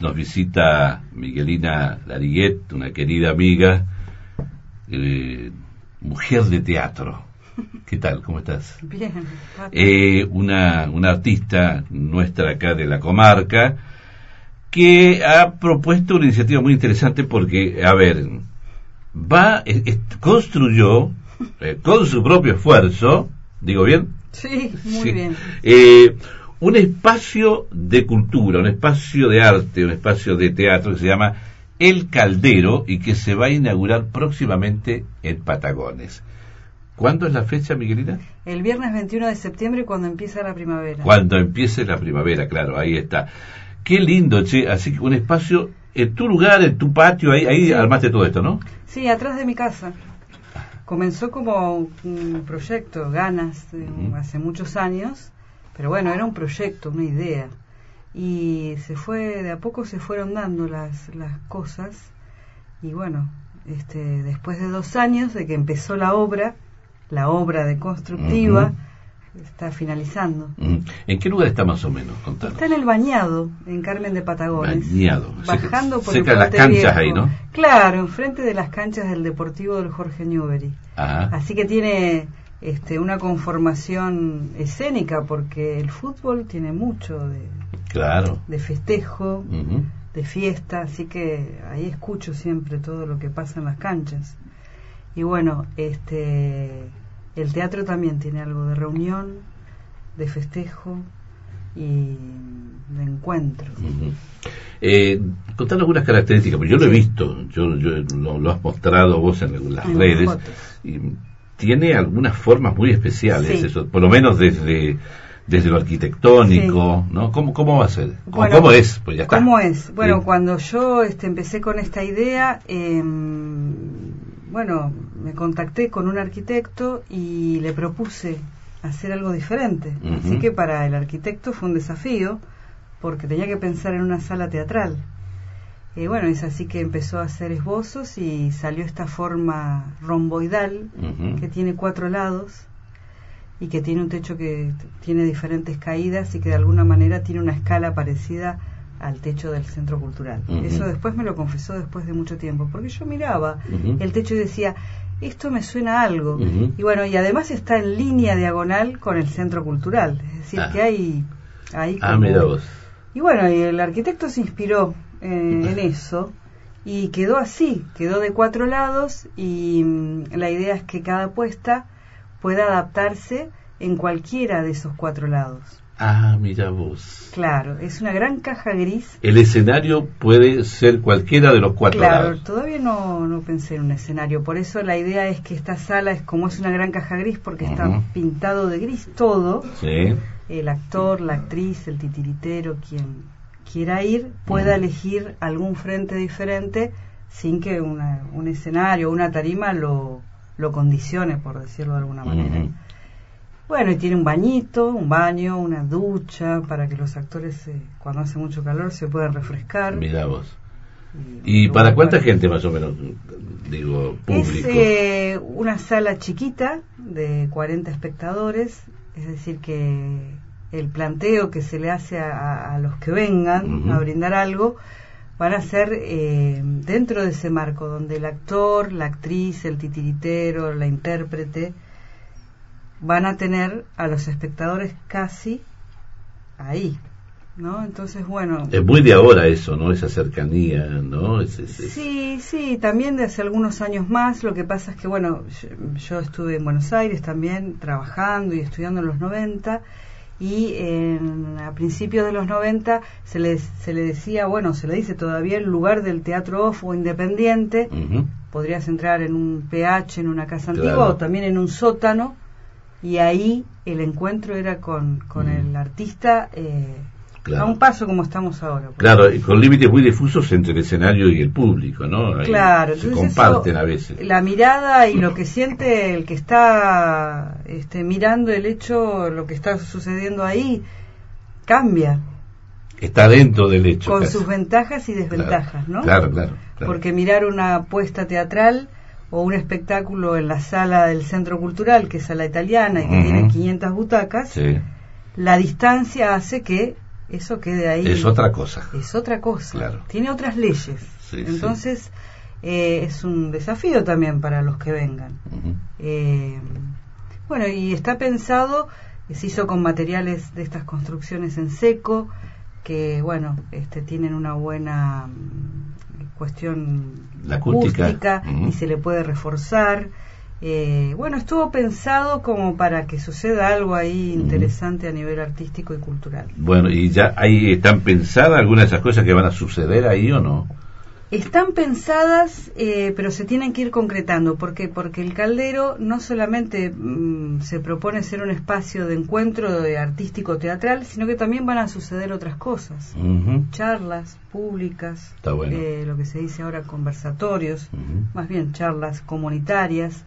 nos visita Miguelina Lariguet, una querida amiga, mujer de teatro. ¿Qué tal? ¿Cómo estás? Bien. Una artista nuestra acá de la comarca que ha propuesto una iniciativa muy interesante porque, a ver, construyó con su propio esfuerzo, ¿digo bien? Sí, muy bien. Un espacio de cultura, un espacio de arte, un espacio de teatro que se llama El Caldero y que se va a inaugurar próximamente en Patagones. ¿Cuándo es la fecha, Miguelina? El viernes 21 de septiembre, cuando empieza la primavera. Cuando empiece la primavera, claro, ahí está. Qué lindo, che, así que un espacio en tu lugar, en tu patio, ahí sí. Armaste todo esto, ¿no? Sí, atrás de mi casa. Comenzó como un proyecto, ganas, hace muchos años, pero bueno, era un proyecto, una idea. Y de a poco se fueron dando las cosas, y bueno, después de 2 años de que empezó la obra de constructiva, está finalizando. ¿En qué lugar está más o menos? Contanos. Está en el Bañado, en Carmen de Patagones. Bañado. Bajando por cerca de las canchas Viejo. Ahí, ¿no? Claro, enfrente de las canchas del Deportivo del Jorge Newbery. Ajá. Así que tiene una conformación escénica, porque el fútbol tiene mucho de festejo, de fiesta, así que ahí escucho siempre todo lo que pasa en las canchas. Y bueno, el teatro también tiene algo de reunión, de festejo y de encuentro. Contanos algunas características, porque yo lo he visto, lo has mostrado vos en las redes, y tiene algunas formas muy especiales, sí. Eso, por lo menos desde lo arquitectónico, sí. ¿No? ¿Cómo va a ser? Bueno, ¿Cómo es? Pues ya está. ¿Cómo es? Bueno, sí. Cuando yo empecé con esta idea, me contacté con un arquitecto y le propuse hacer algo diferente. Así que para el arquitecto fue un desafío, porque tenía que pensar en una sala teatral. Es así que empezó a hacer esbozos y salió esta forma romboidal, que tiene 4 lados y que tiene un techo que tiene diferentes caídas y que de alguna manera tiene una escala parecida al techo del Centro Cultural. Eso después me lo confesó después de mucho tiempo, porque yo miraba el techo y decía, esto me suena a algo. Y además está en línea diagonal con el Centro Cultural, es decir, que hay como... mira vos. Y el arquitecto se inspiró en eso y quedó así, quedó de 4 lados y la idea es que cada puesta pueda adaptarse en cualquiera de esos 4 lados. Mira vos. Claro, es una gran caja gris. El escenario puede ser cualquiera de los 4 lados. Claro, todavía no pensé en un escenario, por eso la idea es que esta sala es una gran caja gris, porque está pintado de gris todo. Sí. El actor, la actriz, el titiritero, quien quiera ir, pueda elegir algún frente diferente sin que un escenario o una tarima lo condicione, por decirlo de alguna manera. Y tiene un baño, una ducha, para que los actores, cuando hace mucho calor, se puedan refrescar. Mirá vos. ¿Y para cuánta gente más o menos, público? Es una sala chiquita de 40 espectadores, es decir que el planteo que se le hace a los que vengan a brindar algo van a ser dentro de ese marco donde el actor, la actriz, el titiritero, la intérprete van a tener a los espectadores casi ahí, ¿no? Entonces, es muy de ahora eso, ¿no? Esa cercanía, ¿no? Sí, también de hace algunos años más. Lo que pasa es que, yo estuve en Buenos Aires también trabajando y estudiando en los 90, y a principios de los 90 se le decía, se le dice todavía, en lugar del teatro off o independiente, podrías entrar en un PH, en una casa antigua, o también en un sótano, y ahí el encuentro era con el artista a un paso como estamos ahora. Claro, y con límites muy difusos entre el escenario y el público, ¿no? Ahí claro, se comparten a veces. La mirada y lo que siente el que está mirando el hecho, lo que está sucediendo ahí, cambia. Está dentro del hecho. Con sus ventajas y desventajas, ¿no? Claro. Porque mirar una puesta teatral o un espectáculo en la sala del Centro Cultural, que es sala italiana y que tiene 500 butacas, la distancia hace que eso quede ahí. Es otra cosa. Es otra cosa. Claro. Tiene otras leyes. Sí, entonces, es un desafío también para los que vengan. Bueno, y está pensado, se hizo con materiales de estas construcciones en seco, que, bueno, tienen una buena cuestión acústica y se le puede reforzar. Bueno, estuvo pensado como para que suceda algo ahí interesante a nivel artístico y cultural. Bueno, ¿y ya ahí están pensadas algunas de esas cosas que van a suceder ahí o no? Están pensadas, pero se tienen que ir concretando. ¿Por qué? Porque el Caldero no solamente se propone ser un espacio de encuentro artístico-teatral, sino que también van a suceder otras cosas. Charlas públicas, está bueno. Lo que se dice ahora conversatorios, más bien charlas comunitarias.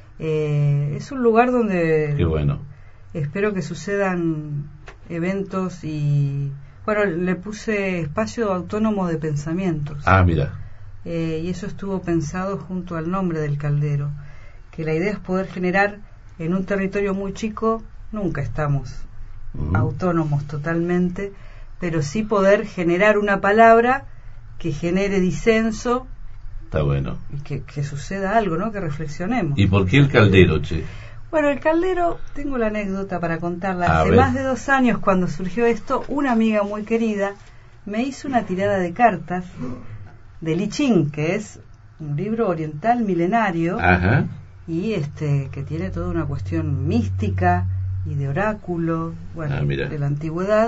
Es un lugar donde qué bueno. Espero que sucedan eventos y... Bueno, le puse espacio autónomo de pensamientos. Ah, mira. Y eso estuvo pensado junto al nombre del Caldero, que la idea es poder generar en un territorio muy chico, nunca estamos autónomos totalmente, pero sí poder generar una palabra que genere disenso. Está bueno. Y que suceda algo, ¿no? Que reflexionemos. ¿Y por qué el Caldero, che? Bueno, el Caldero, tengo la anécdota para contarla. Hace más de 2 años, cuando surgió esto, una amiga muy querida me hizo una tirada de cartas de I Ching, que es un libro oriental milenario. Ajá. Y que tiene toda una cuestión mística y de oráculo, bueno, de la antigüedad.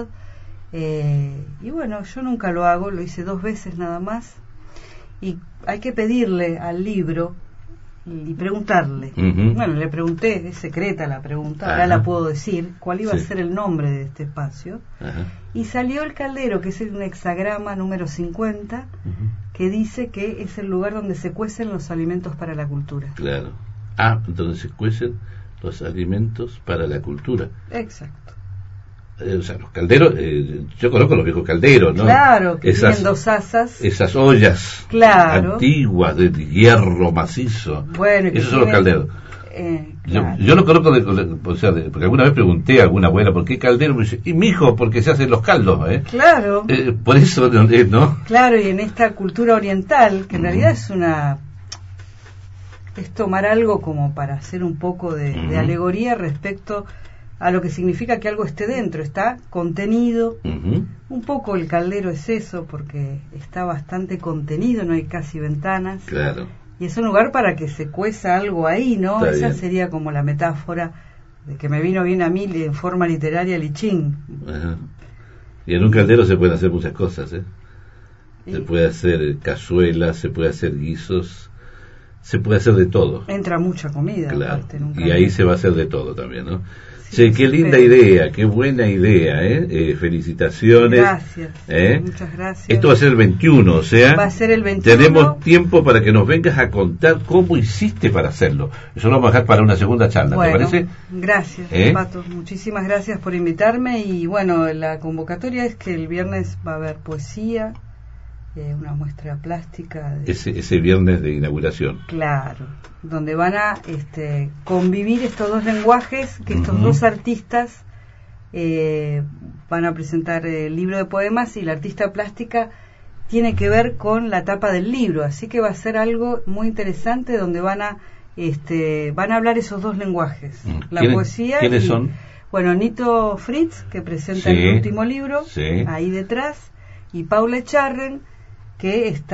Y bueno, yo nunca lo hago, lo hice 2 veces nada más. Y hay que pedirle al libro y preguntarle. Bueno, le pregunté, es secreta la pregunta, ahora la puedo decir, cuál iba a ser el nombre de este espacio. Y salió el Caldero, que es un hexagrama número 50, que dice que es el lugar donde se cuecen los alimentos para la cultura. Claro. Donde se cuecen los alimentos para la cultura. Exacto. O sea, los calderos, yo conozco los viejos calderos, ¿no? Claro, que tienen 2 asas. Esas ollas antiguas de hierro macizo. Bueno, esos son los calderos. Claro. Yo lo conozco, porque alguna vez pregunté a alguna abuela, ¿por qué caldero? Me dice, y mijo, porque se hacen los caldos, ¿eh? Claro. Por eso, ¿no? Claro, y en esta cultura oriental, que en realidad es tomar algo como para hacer un poco de alegoría respecto a lo que significa que algo esté dentro, está contenido. Un poco el Caldero es eso, porque está bastante contenido, no hay casi ventanas. Claro. Y es un lugar para que se cueza algo ahí, ¿no? Está Esa bien. sería como la metáfora de que me vino bien a mí en forma literaria I Ching. Y en un caldero se pueden hacer muchas cosas, ¿eh? Se puede hacer cazuelas, se puede hacer guisos, se puede hacer de todo. Entra mucha comida. Claro. Aparte, Y ahí se va a hacer de todo también, ¿no? Sí, qué linda idea, qué buena idea, felicitaciones. Gracias, muchas gracias. Esto va a ser el 21, o sea, va a ser el 21. Tenemos tiempo para que nos vengas a contar cómo hiciste para hacerlo. Eso lo vamos a dejar para una segunda charla, bueno, ¿te parece? Gracias, Pato, muchísimas gracias por invitarme. Y bueno, la convocatoria es que el viernes va a haber poesía, una muestra plástica ese viernes de inauguración. Claro, donde van a convivir estos 2 lenguajes, que estos 2 artistas van a presentar el libro de poemas, y la artista plástica tiene que ver con la tapa del libro, así que va a ser algo muy interesante donde van a hablar esos 2 lenguajes, la poesía. ¿Quiénes son? Bueno, Nito Fritz, que presenta el último libro, ahí detrás, y Paula Echarren, que es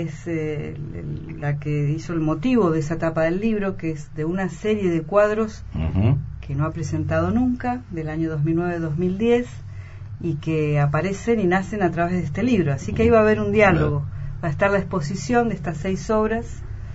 la que hizo el motivo de esa tapa del libro, que es de una serie de cuadros que no ha presentado nunca, del año 2009-2010, y que aparecen y nacen a través de este libro. Así que ahí va a haber un diálogo. Va a estar la exposición de estas 6 obras,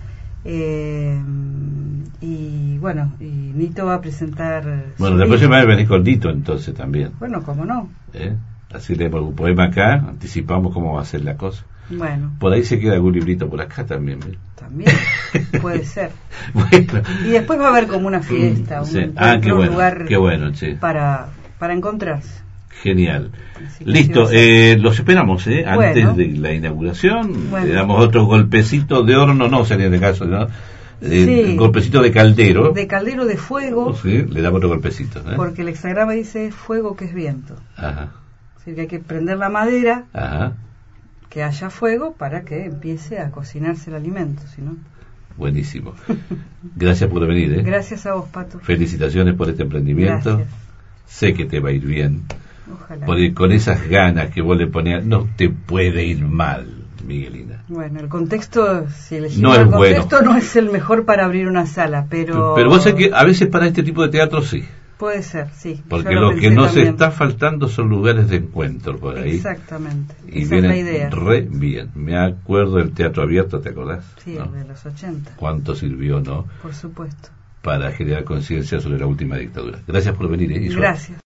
y bueno, y Nito va a presentar... Bueno, la próxima vez venís con Nito entonces también. Bueno, cómo no. Así leemos un poema acá, anticipamos cómo va a ser la cosa. Bueno. Por ahí se queda algún librito por acá también. También, puede ser. Bueno. Y después va a haber como una fiesta, un lugar para encontrarse. Genial. Listo, los esperamos, antes de la inauguración. Le damos otro golpecito de horno, no sería en el caso, ¿no? Golpecito de caldero. De caldero de fuego. Sí, le damos otro golpecito. Porque el hexagrama dice fuego que es viento. Ajá. Así que hay que prender la madera, Ajá. que haya fuego para que empiece a cocinarse el alimento, ¿si no? Buenísimo. Gracias por venir, ¿eh? Gracias a vos, Pato. Felicitaciones por este emprendimiento. Gracias. Sé que te va a ir bien. Ojalá. Porque con esas ganas que vos le ponías, no te puede ir mal, Miguelina. Bueno, el contexto, si elegimos No el es bueno. contexto, no es el mejor para abrir una sala, pero vos sabés que a veces para este tipo de teatro sí. puede ser, sí. Porque Yo lo pensé que nos también. está faltando son lugares de encuentro por ahí. Exactamente. Y Esa es la vienen idea. re bien. Me acuerdo del teatro abierto, ¿te acordás? Sí, ¿No? el de los 80, Cuánto sirvió, ¿no? por supuesto. Para generar conciencia sobre la última dictadura. Gracias por venir, ¿eh? Y suerte. Gracias.